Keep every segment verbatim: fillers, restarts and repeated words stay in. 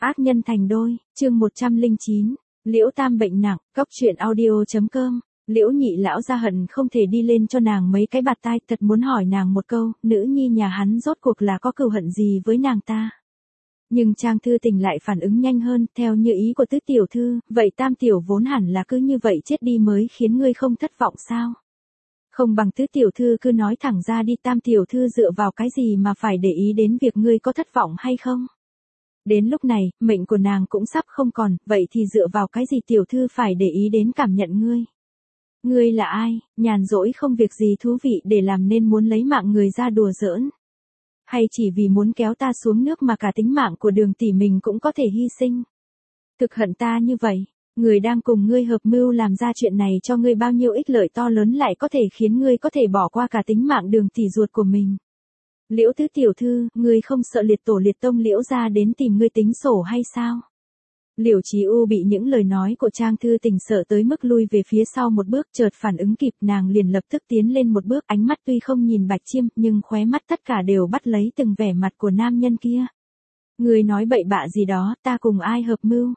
Ác nhân thành đôi, chương một trăm lẻ chín, Liễu Tam bệnh nặng, cốc truyện audio.com, Liễu nhị lão ra hận không thể đi lên cho nàng mấy cái bạt tai, thật muốn hỏi nàng một câu, nữ nhi nhà hắn rốt cuộc là có cừu hận gì với nàng ta. Nhưng Trang Thư Tình lại phản ứng nhanh hơn, theo như ý của tứ tiểu thư, vậy Tam tiểu vốn hẳn là cứ như vậy chết đi mới khiến ngươi không thất vọng sao? Không bằng tứ tiểu thư cứ nói thẳng ra đi, Tam tiểu thư dựa vào cái gì mà phải để ý đến việc ngươi có thất vọng hay không? Đến lúc này, mệnh của nàng cũng sắp không còn, vậy thì dựa vào cái gì tiểu thư phải để ý đến cảm nhận ngươi? Ngươi là ai, nhàn rỗi không việc gì thú vị để làm nên muốn lấy mạng người ra đùa giỡn? Hay chỉ vì muốn kéo ta xuống nước mà cả tính mạng của Đường tỷ mình cũng có thể hy sinh? Thực hận ta như vậy, người đang cùng ngươi hợp mưu làm ra chuyện này cho ngươi bao nhiêu ích lợi to lớn lại có thể khiến ngươi có thể bỏ qua cả tính mạng Đường tỷ ruột của mình. Liễu tứ tiểu thư, ngươi không sợ liệt tổ liệt tông Liễu gia đến tìm ngươi tính sổ hay sao? Liễu Chí U bị những lời nói của Trang Thư Tình sợ tới mức lui về phía sau một bước, chợt phản ứng kịp, nàng liền lập tức tiến lên một bước, ánh mắt tuy không nhìn Bạch Chiêm, nhưng khóe mắt tất cả đều bắt lấy từng vẻ mặt của nam nhân kia. Ngươi nói bậy bạ gì đó, ta cùng ai hợp mưu?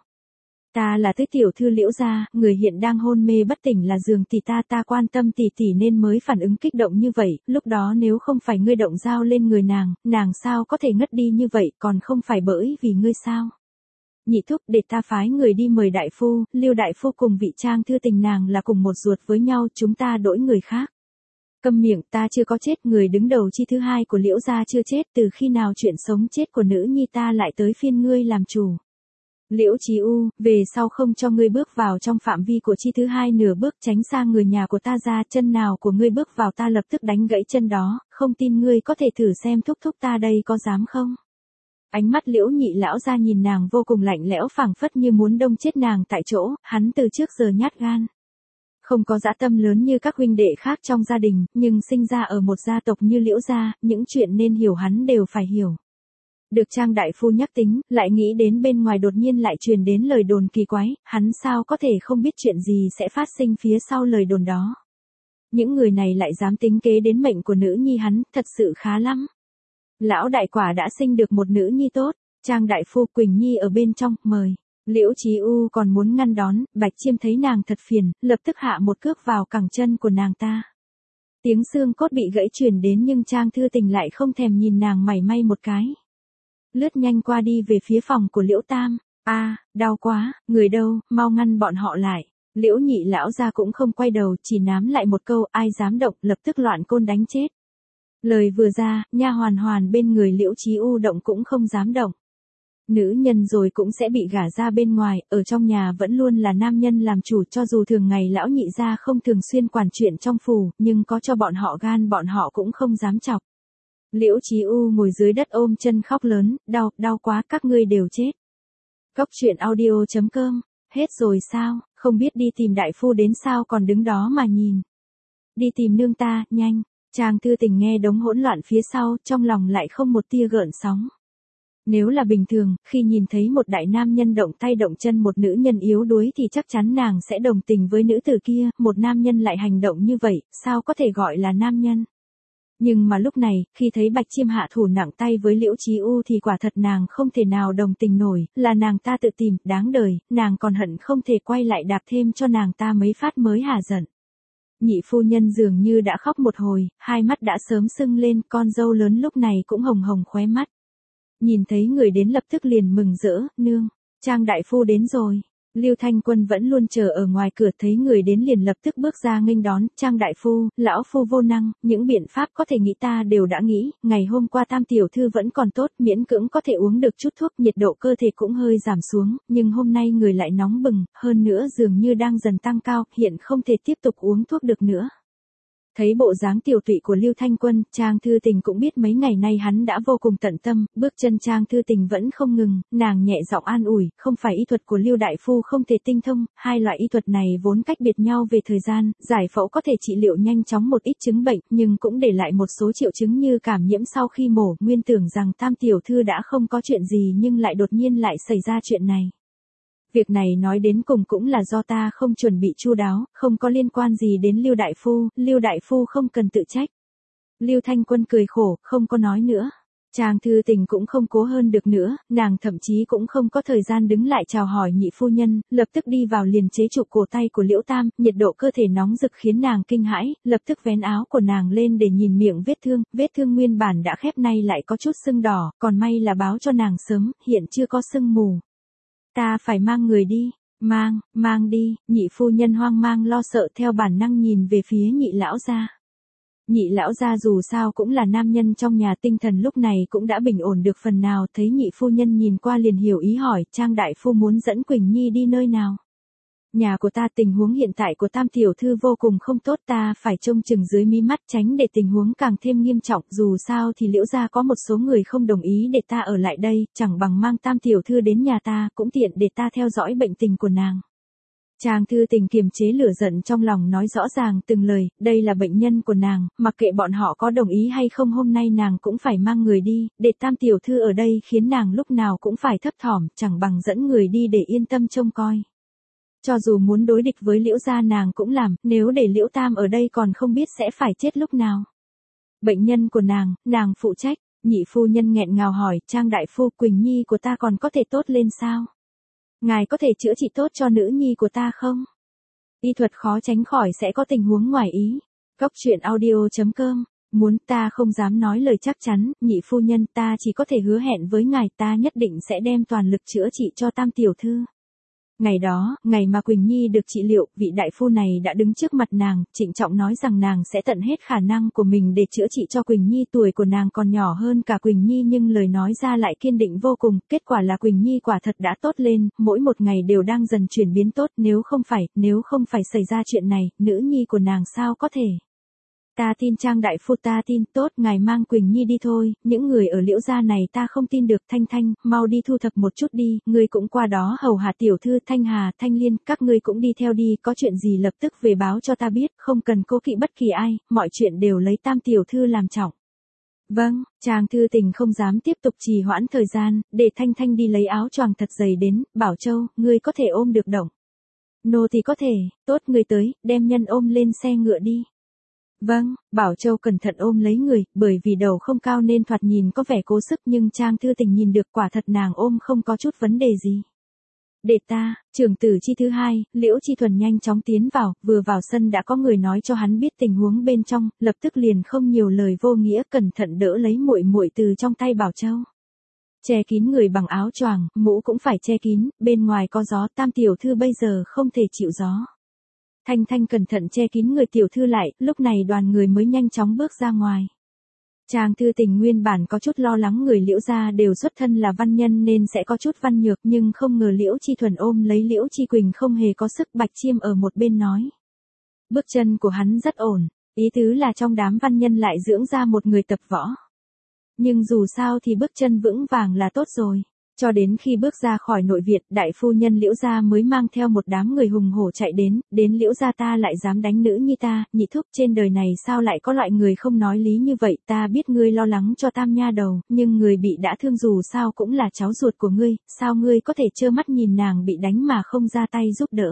Ta là tứ tiểu thư Liễu gia, người hiện đang hôn mê bất tỉnh là Giường tỷ ta, ta quan tâm tỷ tỷ nên mới phản ứng kích động như vậy, lúc đó nếu không phải ngươi động dao lên người nàng, nàng sao có thể ngất đi như vậy, còn không phải bởi vì ngươi sao? Nhị thúc, để ta phái người đi mời đại phu, Lưu đại phu cùng vị Trang Thư Tình nàng là cùng một ruột với nhau, chúng ta đổi người khác. Câm miệng, ta chưa có chết, người đứng đầu chi thứ hai của Liễu gia chưa chết, từ khi nào chuyện sống chết của nữ nhi ta lại tới phiên ngươi làm chủ? Liễu Chí U, về sau không cho ngươi bước vào trong phạm vi của chi thứ hai nửa bước, tránh xa người nhà của ta ra, chân nào của ngươi bước vào ta lập tức đánh gãy chân đó, không tin ngươi có thể thử xem thúc thúc ta đây có dám không? Ánh mắt Liễu nhị lão ra nhìn nàng vô cùng lạnh lẽo, phảng phất như muốn đông chết nàng tại chỗ, hắn từ trước giờ nhát gan. Không có dã tâm lớn như các huynh đệ khác trong gia đình, nhưng sinh ra ở một gia tộc như Liễu gia, những chuyện nên hiểu hắn đều phải hiểu. Được Trang đại phu nhắc tính, lại nghĩ đến bên ngoài đột nhiên lại truyền đến lời đồn kỳ quái, hắn sao có thể không biết chuyện gì sẽ phát sinh phía sau lời đồn đó. Những người này lại dám tính kế đến mệnh của nữ nhi hắn, thật sự khá lắm. Lão đại quả đã sinh được một nữ nhi tốt, Trang đại phu, Quỳnh Nhi ở bên trong, mời. Liễu Chí U còn muốn ngăn đón, Bạch Chiêm thấy nàng thật phiền, lập tức hạ một cước vào cẳng chân của nàng ta. Tiếng xương cốt bị gãy truyền đến nhưng Trang Thư Tình lại không thèm nhìn nàng mảy may một cái. Lướt nhanh qua đi về phía phòng của Liễu Tam. A, à, đau quá, người đâu, mau ngăn bọn họ lại. Liễu nhị lão ra cũng không quay đầu, chỉ nám lại một câu, ai dám động, lập tức loạn côn đánh chết. Lời vừa ra, nha hoàn hoàn bên người Liễu Chí U động cũng không dám động. Nữ nhân rồi cũng sẽ bị gả ra bên ngoài, ở trong nhà vẫn luôn là nam nhân làm chủ, cho dù thường ngày lão nhị gia không thường xuyên quản chuyện trong phủ, nhưng có cho bọn họ gan bọn họ cũng không dám chọc. Liễu Chí U ngồi dưới đất ôm chân khóc lớn, đau, đau quá, các ngươi đều chết. Cốc truyện audio.com, hết rồi sao, không biết đi tìm đại phu đến sao còn đứng đó mà nhìn. Đi tìm nương ta, nhanh. Trang Thư Tình nghe đống hỗn loạn phía sau, trong lòng lại không một tia gợn sóng. Nếu là bình thường, khi nhìn thấy một đại nam nhân động tay động chân một nữ nhân yếu đuối thì chắc chắn nàng sẽ đồng tình với nữ tử kia, một nam nhân lại hành động như vậy, sao có thể gọi là nam nhân. Nhưng mà lúc này, khi thấy Bạch Chiêm hạ thủ nặng tay với Liễu Chí U thì quả thật nàng không thể nào đồng tình nổi, là nàng ta tự tìm, đáng đời, nàng còn hận không thể quay lại đạp thêm cho nàng ta mấy phát mới hả giận. Nhị phu nhân dường như đã khóc một hồi, hai mắt đã sớm sưng lên, con dâu lớn lúc này cũng hồng hồng khóe mắt. Nhìn thấy người đến lập tức liền mừng rỡ, nương, Trang đại phu đến rồi. Lưu Thanh Quân vẫn luôn chờ ở ngoài cửa, thấy người đến liền lập tức bước ra nghênh đón, Trang đại phu, lão phu vô năng, những biện pháp có thể nghĩ ta đều đã nghĩ, ngày hôm qua Tam tiểu thư vẫn còn tốt, miễn cưỡng có thể uống được chút thuốc, nhiệt độ cơ thể cũng hơi giảm xuống, nhưng hôm nay người lại nóng bừng, hơn nữa dường như đang dần tăng cao, hiện không thể tiếp tục uống thuốc được nữa. Thấy bộ dáng tiểu tụy của Lưu Thanh Quân, Trang Thư Tình cũng biết mấy ngày nay hắn đã vô cùng tận tâm, bước chân Trang Thư Tình vẫn không ngừng, nàng nhẹ giọng an ủi, không phải y thuật của Lưu đại phu không thể tinh thông, hai loại y thuật này vốn cách biệt nhau về thời gian, giải phẫu có thể trị liệu nhanh chóng một ít chứng bệnh, nhưng cũng để lại một số triệu chứng như cảm nhiễm sau khi mổ, nguyên tưởng rằng Tam tiểu thư đã không có chuyện gì nhưng lại đột nhiên lại xảy ra chuyện này. Việc này nói đến cùng cũng là do ta không chuẩn bị chu đáo, không có liên quan gì đến Lưu đại phu, Lưu đại phu không cần tự trách. Lưu Thanh Quân cười khổ, không có nói nữa. Trang Thư Tình cũng không cố hơn được nữa, nàng thậm chí cũng không có thời gian đứng lại chào hỏi nhị phu nhân, lập tức đi vào liền chế trụ cổ tay của Liễu Tam, nhiệt độ cơ thể nóng rực khiến nàng kinh hãi, lập tức vén áo của nàng lên để nhìn miệng vết thương, vết thương nguyên bản đã khép nay lại có chút sưng đỏ, còn may là báo cho nàng sớm, hiện chưa có sưng mù. Ta phải mang người đi, mang, mang đi, nhị phu nhân hoang mang lo sợ theo bản năng nhìn về phía nhị lão gia. Nhị lão gia dù sao cũng là nam nhân trong nhà, tinh thần lúc này cũng đã bình ổn được phần nào, thấy nhị phu nhân nhìn qua liền hiểu ý hỏi, Trang đại phu muốn dẫn Quỳnh Nhi đi nơi nào? Nhà của ta tình huống hiện tại của Tam tiểu thư vô cùng không tốt, ta phải trông chừng dưới mí mắt tránh để tình huống càng thêm nghiêm trọng, dù sao thì Liễu gia có một số người không đồng ý để ta ở lại đây, chẳng bằng mang Tam tiểu thư đến nhà ta, cũng tiện để ta theo dõi bệnh tình của nàng. Trang Thư Tình kiềm chế lửa giận trong lòng nói rõ ràng từng lời, đây là bệnh nhân của nàng, mặc kệ bọn họ có đồng ý hay không hôm nay nàng cũng phải mang người đi, để Tam tiểu thư ở đây khiến nàng lúc nào cũng phải thấp thỏm, chẳng bằng dẫn người đi để yên tâm trông coi. Cho dù muốn đối địch với Liễu gia nàng cũng làm, nếu để Liễu Tam ở đây còn không biết sẽ phải chết lúc nào. Bệnh nhân của nàng, nàng phụ trách, nhị phu nhân nghẹn ngào hỏi, Trang đại phu, Quỳnh Nhi của ta còn có thể tốt lên sao? Ngài có thể chữa trị tốt cho nữ nhi của ta không? Y thuật khó tránh khỏi sẽ có tình huống ngoài ý. Góc truyện audio chấm com, muốn ta không dám nói lời chắc chắn, nhị phu nhân ta chỉ có thể hứa hẹn với ngài ta nhất định sẽ đem toàn lực chữa trị cho Tam tiểu thư. Ngày đó, ngày mà Quỳnh Nhi được trị liệu, vị đại phu này đã đứng trước mặt nàng, trịnh trọng nói rằng nàng sẽ tận hết khả năng của mình để chữa trị cho Quỳnh Nhi, tuổi của nàng còn nhỏ hơn cả Quỳnh Nhi nhưng lời nói ra lại kiên định vô cùng, kết quả là Quỳnh Nhi quả thật đã tốt lên, mỗi một ngày đều đang dần chuyển biến tốt, nếu không phải, nếu không phải xảy ra chuyện này, nữ nhi của nàng sao có thể. Ta tin Trang đại phu, ta tin, tốt, ngài mang Quỳnh Nhi đi thôi, những người ở Liễu gia này ta không tin được, Thanh Thanh, mau đi thu thập một chút đi, ngươi cũng qua đó hầu hạ tiểu thư, Thanh Hà, Thanh Liên, các ngươi cũng đi theo đi, có chuyện gì lập tức về báo cho ta biết, không cần cố kỵ bất kỳ ai, mọi chuyện đều lấy Tam tiểu thư làm trọng. Vâng, Trang Thư Tình không dám tiếp tục trì hoãn thời gian, để Thanh Thanh đi lấy áo choàng thật dày đến, Bảo Châu, ngươi có thể ôm được Động. Nô thì có thể, tốt, ngươi tới, đem nhân ôm lên xe ngựa đi. Vâng, Bảo Châu cẩn thận ôm lấy người, bởi vì đầu không cao nên thoạt nhìn có vẻ cố sức nhưng Trang Thư Tình nhìn được quả thật nàng ôm không có chút vấn đề gì. Để ta, trưởng tử Chi thứ hai, Liễu Chi Thuần nhanh chóng tiến vào, vừa vào sân đã có người nói cho hắn biết tình huống bên trong, lập tức liền không nhiều lời vô nghĩa, cẩn thận đỡ lấy muội muội từ trong tay Bảo Châu. Che kín người bằng áo choàng, mũ cũng phải che kín, bên ngoài có gió, Tam tiểu thư bây giờ không thể chịu gió. Thanh Thanh cẩn thận che kín người tiểu thư lại, lúc này đoàn người mới nhanh chóng bước ra ngoài. Trang Thư Tình nguyên bản có chút lo lắng người Liễu gia đều xuất thân là văn nhân nên sẽ có chút văn nhược, nhưng không ngờ Liễu Chi Thuần ôm lấy Liễu Chi Quỳnh không hề có sức. Bạch Chiêm ở một bên nói. Bước chân của hắn rất ổn, ý tứ là trong đám văn nhân lại dưỡng ra một người tập võ. Nhưng dù sao thì bước chân vững vàng là tốt rồi. Cho đến khi bước ra khỏi nội viện, đại phu nhân Liễu gia mới mang theo một đám người hùng hổ chạy đến, đến Liễu gia ta lại dám đánh nữ nhi ta, nhị thúc, trên đời này sao lại có loại người không nói lý như vậy, ta biết ngươi lo lắng cho Tam nha đầu, nhưng người bị đã thương dù sao cũng là cháu ruột của ngươi, sao ngươi có thể trơ mắt nhìn nàng bị đánh mà không ra tay giúp đỡ?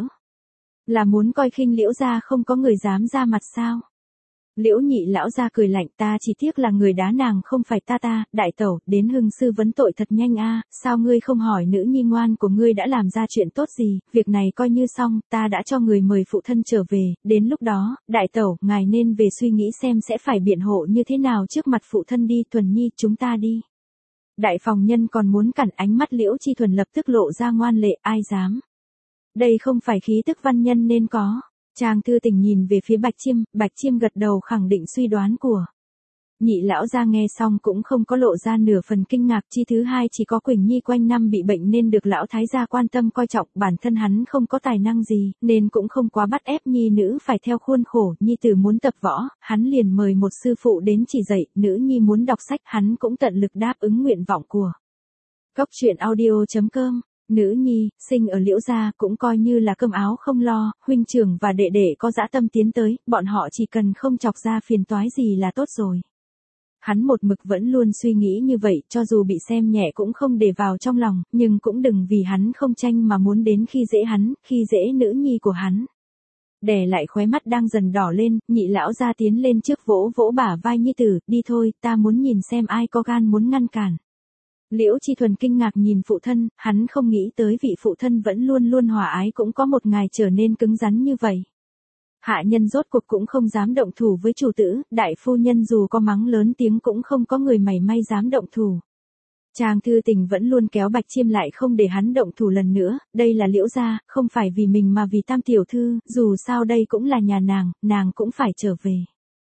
Là muốn coi khinh Liễu gia không có người dám ra mặt sao? Liễu nhị lão gia cười lạnh, ta chỉ tiếc là người đá nàng không phải ta ta, đại tẩu, đến hưng sư vấn tội thật nhanh a, sao ngươi không hỏi nữ nhi ngoan của ngươi đã làm ra chuyện tốt gì, việc này coi như xong, ta đã cho người mời phụ thân trở về, đến lúc đó, đại tẩu, ngài nên về suy nghĩ xem sẽ phải biện hộ như thế nào trước mặt phụ thân đi, Thuần Nhi, chúng ta đi. Đại phòng nhân còn muốn cản, ánh mắt Liễu Chi Thuần lập tức lộ ra ngoan lệ, ai dám. Đây không phải khí tức văn nhân nên có. Trang Thư Tình nhìn về phía Bạch Chiêm, Bạch Chiêm gật đầu khẳng định suy đoán của. Nhị lão gia nghe xong cũng không có lộ ra nửa phần kinh ngạc, Chi thứ hai chỉ có Quỳnh Nhi quanh năm bị bệnh nên được lão thái gia quan tâm coi trọng, bản thân hắn không có tài năng gì, nên cũng không quá bắt ép nhi nữ phải theo khuôn khổ, nhi tử muốn tập võ, hắn liền mời một sư phụ đến chỉ dạy, nữ nhi muốn đọc sách, hắn cũng tận lực đáp ứng nguyện vọng của. Góc truyện audio chấm com. Nữ nhi, sinh ở Liễu gia cũng coi như là cơm áo không lo, huynh trưởng và đệ đệ có dã tâm tiến tới, bọn họ chỉ cần không chọc ra phiền toái gì là tốt rồi. Hắn một mực vẫn luôn suy nghĩ như vậy, cho dù bị xem nhẹ cũng không để vào trong lòng, nhưng cũng đừng vì hắn không tranh mà muốn đến khi dễ hắn, khi dễ nữ nhi của hắn. đè lại khóe mắt đang dần đỏ lên, Nhị lão gia tiến lên trước vỗ vỗ bả vai nhi tử, đi thôi, ta muốn nhìn xem ai có gan muốn ngăn cản. Liễu Chi Thuần kinh ngạc nhìn phụ thân, hắn không nghĩ tới vị phụ thân vẫn luôn luôn hòa ái cũng có một ngày trở nên cứng rắn như vậy. Hạ nhân rốt cuộc cũng không dám động thủ với chủ tử, đại phu nhân dù có mắng lớn tiếng cũng không có người mảy may dám động thủ. Trang Thư Tình vẫn luôn kéo Bạch Chiêm lại không để hắn động thủ lần nữa, đây là Liễu gia, không phải vì mình mà vì Tam tiểu thư, dù sao đây cũng là nhà nàng, nàng cũng phải trở về.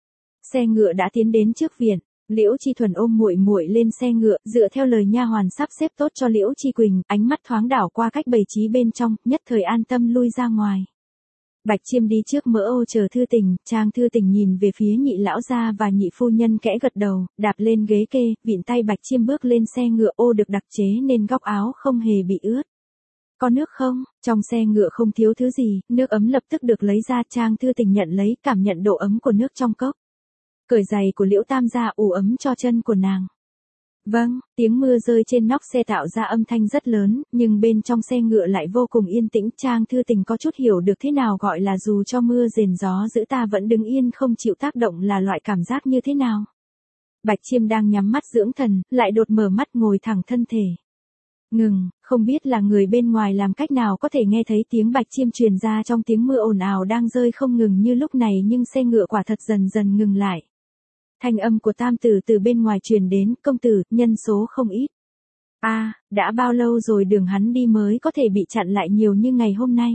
Xe ngựa đã tiến đến trước viện, Liễu Chi Thuần ôm muội muội lên xe ngựa, dựa theo lời nha hoàn sắp xếp tốt cho Liễu Chi Quỳnh, ánh mắt thoáng đảo qua cách bày trí bên trong, nhất thời an tâm lui ra ngoài. Bạch Chiêm đi trước mỡ ô chờ Thư Tình, Trang Thư Tình nhìn về phía Nhị lão gia và Nhị phu nhân kẽ gật đầu, đạp lên ghế kê, vịn tay Bạch Chiêm bước lên xe ngựa, ô được đặc chế nên góc áo không hề bị ướt. Có nước không? Trong xe ngựa không thiếu thứ gì, nước ấm lập tức được lấy ra, Trang Thư Tình nhận lấy, cảm nhận độ ấm của nước trong cốc. Cởi giày của Liễu Tam gia ủ ấm cho chân của nàng. Vâng, tiếng mưa rơi trên nóc xe tạo ra âm thanh rất lớn, nhưng bên trong xe ngựa lại vô cùng yên tĩnh. Trang Thư Tình có chút hiểu được thế nào gọi là dù cho mưa rền gió dữ ta vẫn đứng yên không chịu tác động là loại cảm giác như thế nào. Bạch Chiêm đang nhắm mắt dưỡng thần, lại đột mở mắt ngồi thẳng thân thể. Ngừng, không biết là người bên ngoài làm cách nào có thể nghe thấy tiếng Bạch Chiêm truyền ra trong tiếng mưa ồn ào đang rơi không ngừng như lúc này, nhưng xe ngựa quả thật dần dần ngừng lại. Thanh âm của Tam tử từ bên ngoài truyền đến, công tử, nhân số không ít. A, à, đã bao lâu rồi đường hắn đi mới có thể bị chặn lại nhiều như ngày hôm nay.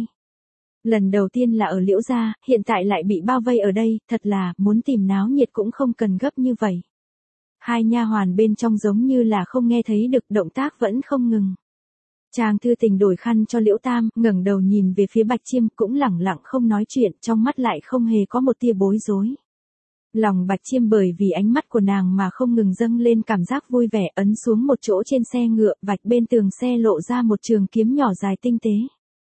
Lần đầu tiên là ở Liễu gia, hiện tại lại bị bao vây ở đây, thật là, muốn tìm náo nhiệt cũng không cần gấp như vậy. Hai nha hoàn bên trong giống như là không nghe thấy được, động tác vẫn không ngừng. Trang Thư Tình đổi khăn cho Liễu Tam, ngẩng đầu nhìn về phía Bạch Chiêm, cũng lẳng lặng không nói chuyện, trong mắt lại không hề có một tia bối rối. Lòng Bạch Chiêm bởi vì ánh mắt của nàng mà không ngừng dâng lên cảm giác vui vẻ, ấn xuống một chỗ trên xe ngựa, vạch bên tường xe lộ ra một trường kiếm nhỏ dài tinh tế.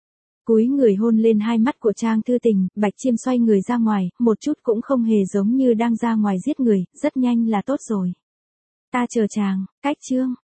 Cúi người hôn lên hai mắt của Trang Thư Tình, Bạch Chiêm xoay người ra ngoài, một chút cũng không hề giống như đang ra ngoài giết người, rất nhanh là tốt rồi. Ta chờ chàng, cách chương.